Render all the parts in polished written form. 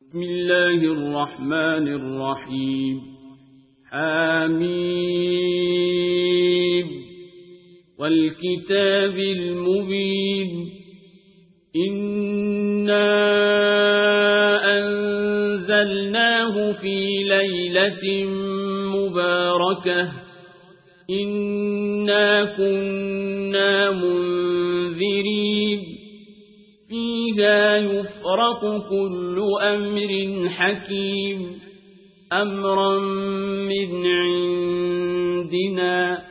بسم الله الرحمن الرحيم حميم والكتاب المبين إنا أنزلناه في ليلة مباركة إنا كنا منذرين فيها يفرق كل أمر حكيم أمرا من عندنا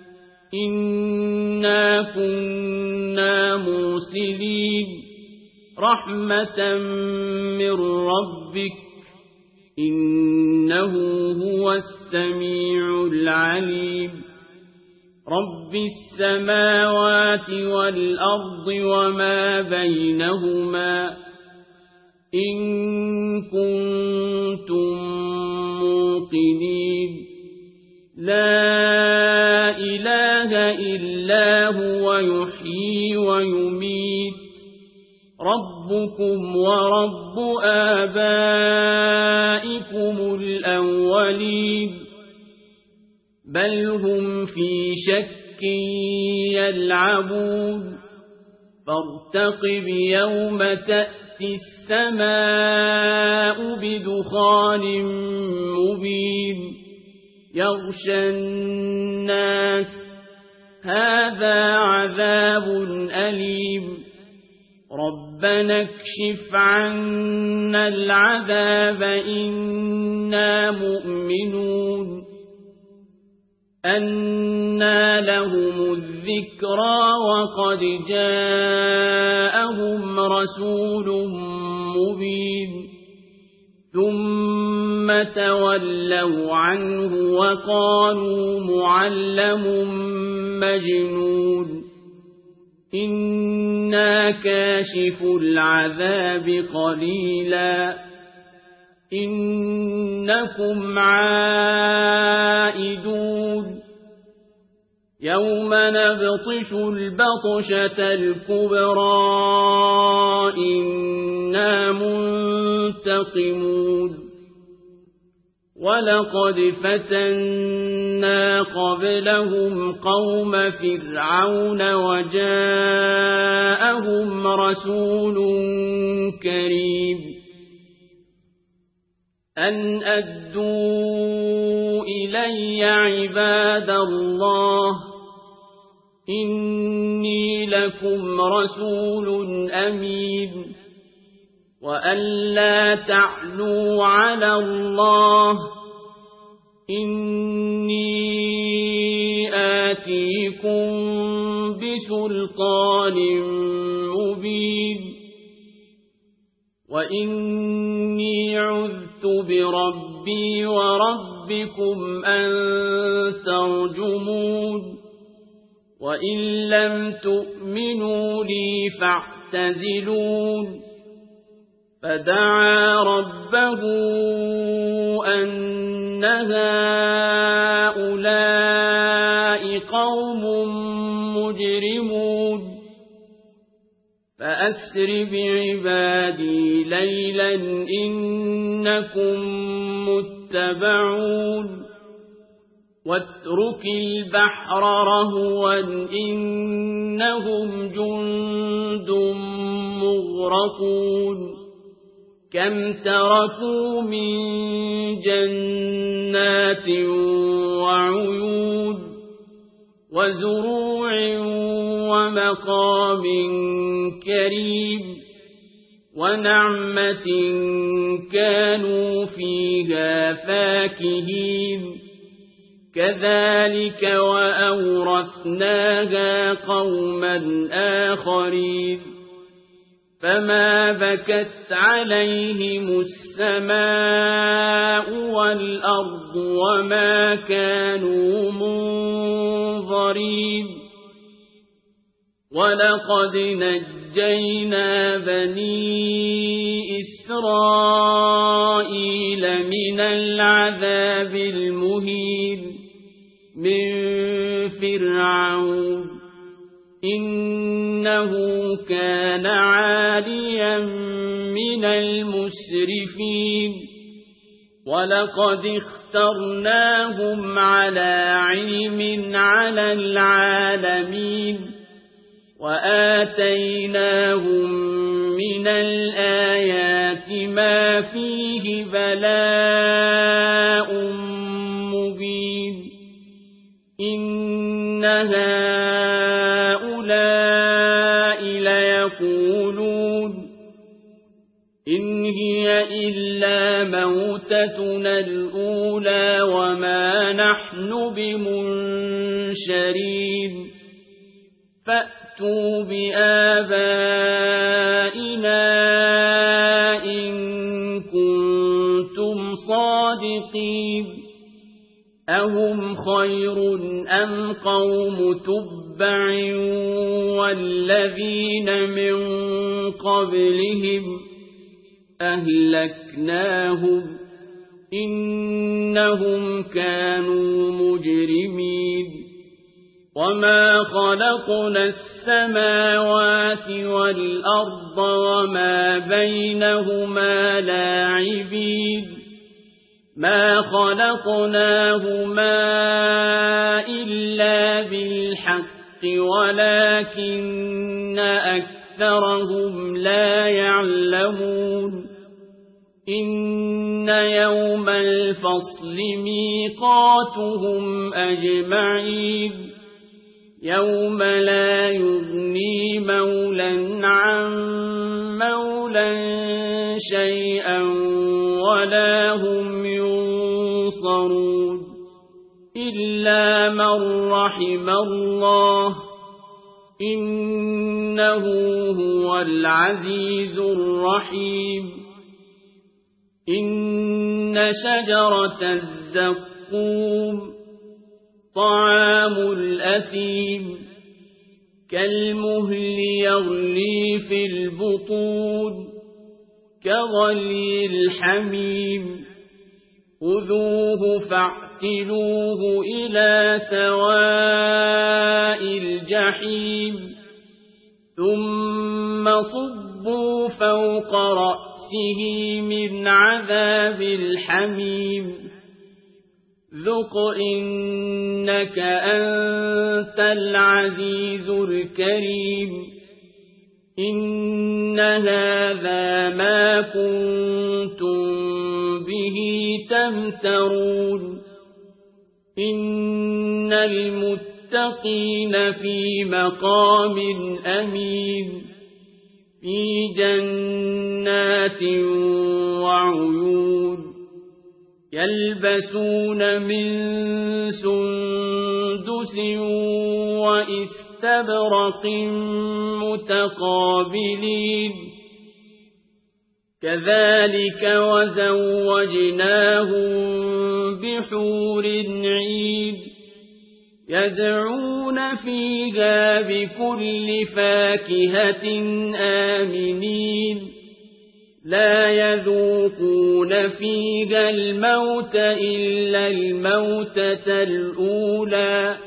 إنا كنا مرسلين رحمة من ربك إنه هو السميع العليم رب السماوات والأرض وما بينهما إن كنتم موقنين لا إله إلا هو يحيي ويميت ربكم ورب آبائكم الأولين بل هم في شك يلعبون فارتقب يوم تأتي السماء بدخان مبين يغشى الناس هذا عذاب أليم ربنا اكشف عنا العذاب إنا مؤمنون أنى لهم الذكرى وقد جاءهم رسول مبين ثم تولوا عنه وقالوا معلم مجنون إنا كاشف العذاب قليلا إنكم عائدون يوم نبطش البطشة الكبرى إنا منتقمون ولقد فتنا قبلهم قوم فرعون وجاءهم رسول كريم أن أدوا إلي عباد الله إني لكم رسول أمين وأن لا تعلوا على الله إني آتيكم بسلطان مبين وإني عذت بربي وربكم أن ترجمون وإن لم تؤمنوا لي فاعتزلون فدعا ربه أن هؤلاء قوم مجرمون فأسر بعبادي ليلا إنكم متبعون واترك البحر رهوا إنهم جند مغرقون كم تركوا من جنات وعيون وزروع ومقام كريم ونعمة كانوا فيها فاكهين كذلك وأورثناها قوما آخرين فما بكت عليهم السماء والأرض وما كانوا منظرين ولقد نجينا بني إسرائيل من العذاب المهين من فرعون إنه كان عاليا من المسرفين المسرفين ولقد اخترناهم على علم على العالمين وآتيناهم من الآيات ما فيه بلاء مبين إن هؤلاء ليقولون إن هي إلا موتتنا الأولى وما نحن بمنشرين فأتوا بآبائنا إن كنتم صادقين أهم خير أم قوم تبع والذين من قبلهم أهلكناهم إنهم كانوا مجرمين وما خلقنا السماوات والأرض وما بينهما لاعبين ما خلقناهما إلا بالحق ولكن أكثرهم لا يعلمون إن يوم الفصل ميقاتهم أجمعين يوم لا يغني مولى عن مولى شيئا ولا هم ينصرون إلا من رحم الله إنه هو العزيز الرحيم إن شجرة الزقوم طعام الأثيم كالمهل يغلي في البطون كغلي الحميم خذوه فاعتلوه إلى سواء الجحيم ثم صبوا فوق رأسه من عذاب الحميم ذق إنك أنت العزيز الكريم إن هذا ما كنتم به تمترون إن المتقين في مقام أمين في جنات وعيون يلبسون من سندس وإستبرق متقابلين كذلك وزوجناهم بحور عين يدعون فيها بكل فاكهة آمنين لا يذوقون فيها الموت إلا الموتة الأولى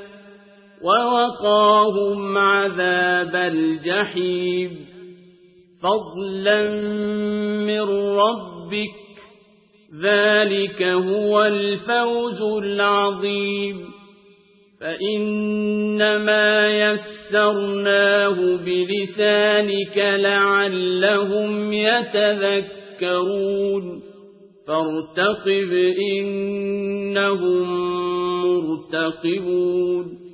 ووقاهم عذاب الجحيم فضلا من ربك ذلك هو الفوز العظيم فإنما يسرناه بلسانك لعلهم يتذكرون فارتقب إنهم مرتقبون